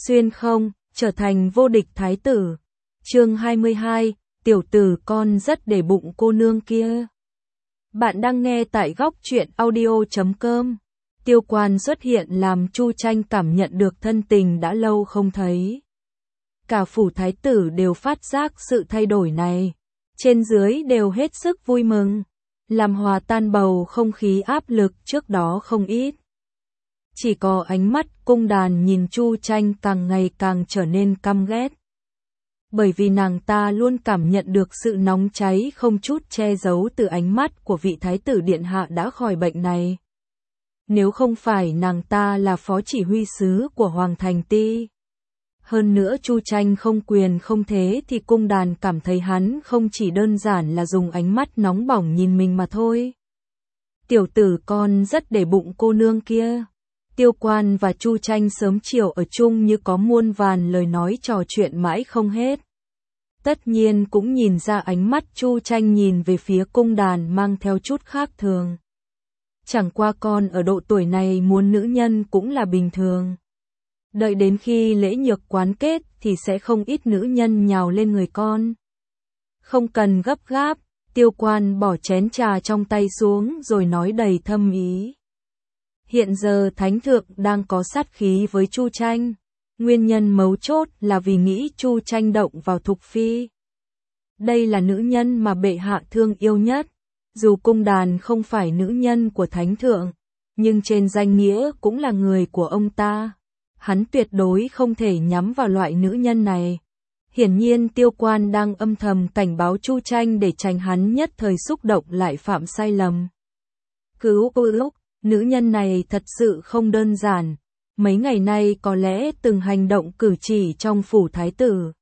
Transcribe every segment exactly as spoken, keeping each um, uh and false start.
xuyên không, trở thành vô địch thái tử. Chương hai mươi hai, tiểu tử con rất để bụng cô nương kia. Bạn đang nghe tại góc truyện audio chấm com. Tiêu Quan xuất hiện làm Chu Tranh cảm nhận được thân tình đã lâu không thấy. Cả phủ thái tử đều phát giác sự thay đổi này. Trên dưới đều hết sức vui mừng, làm hòa tan bầu không khí áp lực trước đó không ít. Chỉ có ánh mắt cung đàn nhìn Chu Tranh càng ngày càng trở nên căm ghét. Bởi vì nàng ta luôn cảm nhận được sự nóng cháy không chút che giấu từ ánh mắt của vị thái tử điện hạ đã khỏi bệnh này. Nếu không phải nàng ta là phó chỉ huy sứ của Hoàng Thành Ti. Hơn nữa Chu Tranh không quyền không thế thì cung đàn cảm thấy hắn không chỉ đơn giản là dùng ánh mắt nóng bỏng nhìn mình mà thôi. Tiểu tử con rất để bụng cô nương kia. Tiêu Quan và Chu Tranh sớm chiều ở chung như có muôn vàn lời nói trò chuyện mãi không hết. Tất nhiên cũng nhìn ra ánh mắt Chu Tranh nhìn về phía cung đàn mang theo chút khác thường. Chẳng qua con ở độ tuổi này muốn nữ nhân cũng là bình thường. Đợi đến khi lễ nhược quán kết thì sẽ không ít nữ nhân nhào lên người con. Không cần gấp gáp, Tiêu Quan bỏ chén trà trong tay xuống rồi nói đầy thâm ý. Hiện giờ Thánh Thượng đang có sát khí với Chu Tranh. Nguyên nhân mấu chốt là vì nghĩ Chu Tranh động vào Thục Phi. Đây là nữ nhân mà bệ hạ thương yêu nhất. Dù cung đàn không phải nữ nhân của Thánh Thượng, nhưng trên danh nghĩa cũng là người của ông ta. Hắn tuyệt đối không thể nhắm vào loại nữ nhân này. Hiển nhiên Tiêu Quan đang âm thầm cảnh báo Chu Tranh để tránh hắn nhất thời xúc động lại phạm sai lầm. Cứu cứu, nữ nhân này thật sự không đơn giản. Mấy ngày nay có lẽ từng hành động cử chỉ trong phủ thái tử,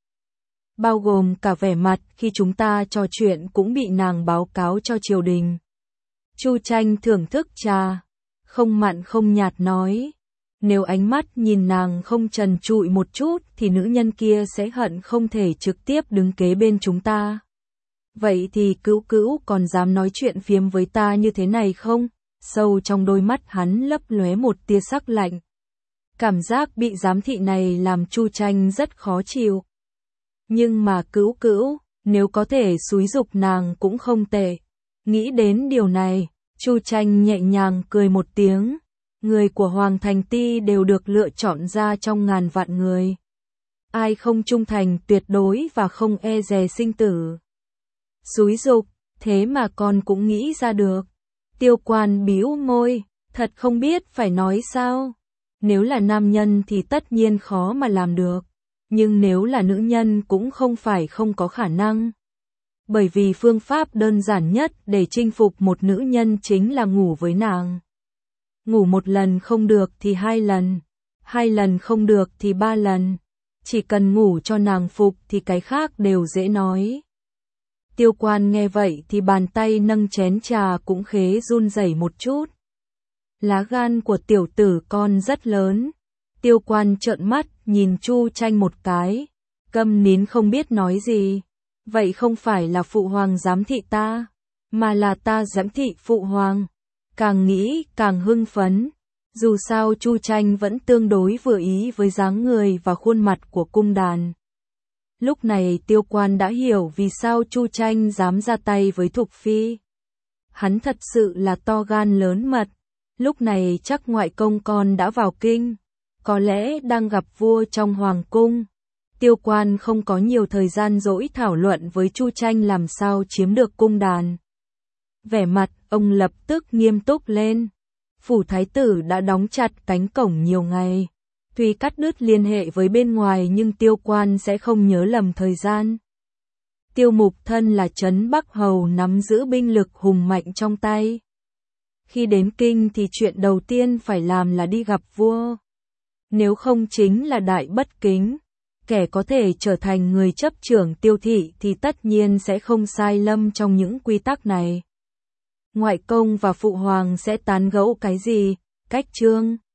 bao gồm cả vẻ mặt khi chúng ta trò chuyện cũng bị nàng báo cáo cho triều đình. Chu Tranh thưởng thức trà, không mặn không nhạt nói. Nếu ánh mắt nhìn nàng không trần trụi một chút thì nữ nhân kia sẽ hận không thể trực tiếp đứng kế bên chúng ta. Vậy thì cữu cữu còn dám nói chuyện phiếm với ta như thế này không? Sâu trong đôi mắt hắn lấp lóe một tia sắc lạnh. Cảm giác bị giám thị này làm Chu Tranh rất khó chịu. Nhưng mà cữu cữu, nếu có thể xúi giục nàng cũng không tệ. Nghĩ đến điều này, Chu Tranh nhẹ nhàng cười một tiếng. Người của Hoàng Thành Ti đều được lựa chọn ra trong ngàn vạn người. Ai không trung thành tuyệt đối và không e dè sinh tử. Xúi giục, thế mà con cũng nghĩ ra được. Tiêu Quan bĩu môi, thật không biết phải nói sao. Nếu là nam nhân thì tất nhiên khó mà làm được. Nhưng nếu là nữ nhân cũng không phải không có khả năng. Bởi vì phương pháp đơn giản nhất để chinh phục một nữ nhân chính là ngủ với nàng. Ngủ một lần không được thì hai lần, hai lần không được thì ba lần. Chỉ cần ngủ cho nàng phục thì cái khác đều dễ nói. Tiêu Quan nghe vậy thì bàn tay nâng chén trà cũng khế run rẩy một chút. Lá gan của tiểu tử con rất lớn. Tiêu Quan trợn mắt nhìn Chu Tranh một cái, câm nín không biết nói gì. Vậy không phải là phụ hoàng giám thị ta, mà là ta giám thị phụ hoàng. Càng nghĩ càng hưng phấn. Dù sao Chu Tranh vẫn tương đối vừa ý với dáng người và khuôn mặt của cung đàn. Lúc này Tiêu Quan đã hiểu vì sao Chu Tranh dám ra tay với Thục Phi. Hắn thật sự là to gan lớn mật. Lúc này chắc ngoại công con đã vào kinh, có lẽ đang gặp vua trong hoàng cung. Tiêu Quan không có nhiều thời gian dỗi thảo luận với Chu Tranh làm sao chiếm được cung đàn. Vẻ mặt ông lập tức nghiêm túc lên. Phủ thái tử đã đóng chặt cánh cổng nhiều ngày. Tuy cắt đứt liên hệ với bên ngoài nhưng Tiêu Quan sẽ không nhớ lầm thời gian. Tiêu Mục thân là Trấn Bắc Hầu nắm giữ binh lực hùng mạnh trong tay. Khi đến kinh thì chuyện đầu tiên phải làm là đi gặp vua. Nếu không chính là đại bất kính. Kẻ có thể trở thành người chấp trưởng Tiêu thị thì tất nhiên sẽ không sai lầm trong những quy tắc này. Ngoại công và phụ hoàng sẽ tán gẫu cái gì, cách chương.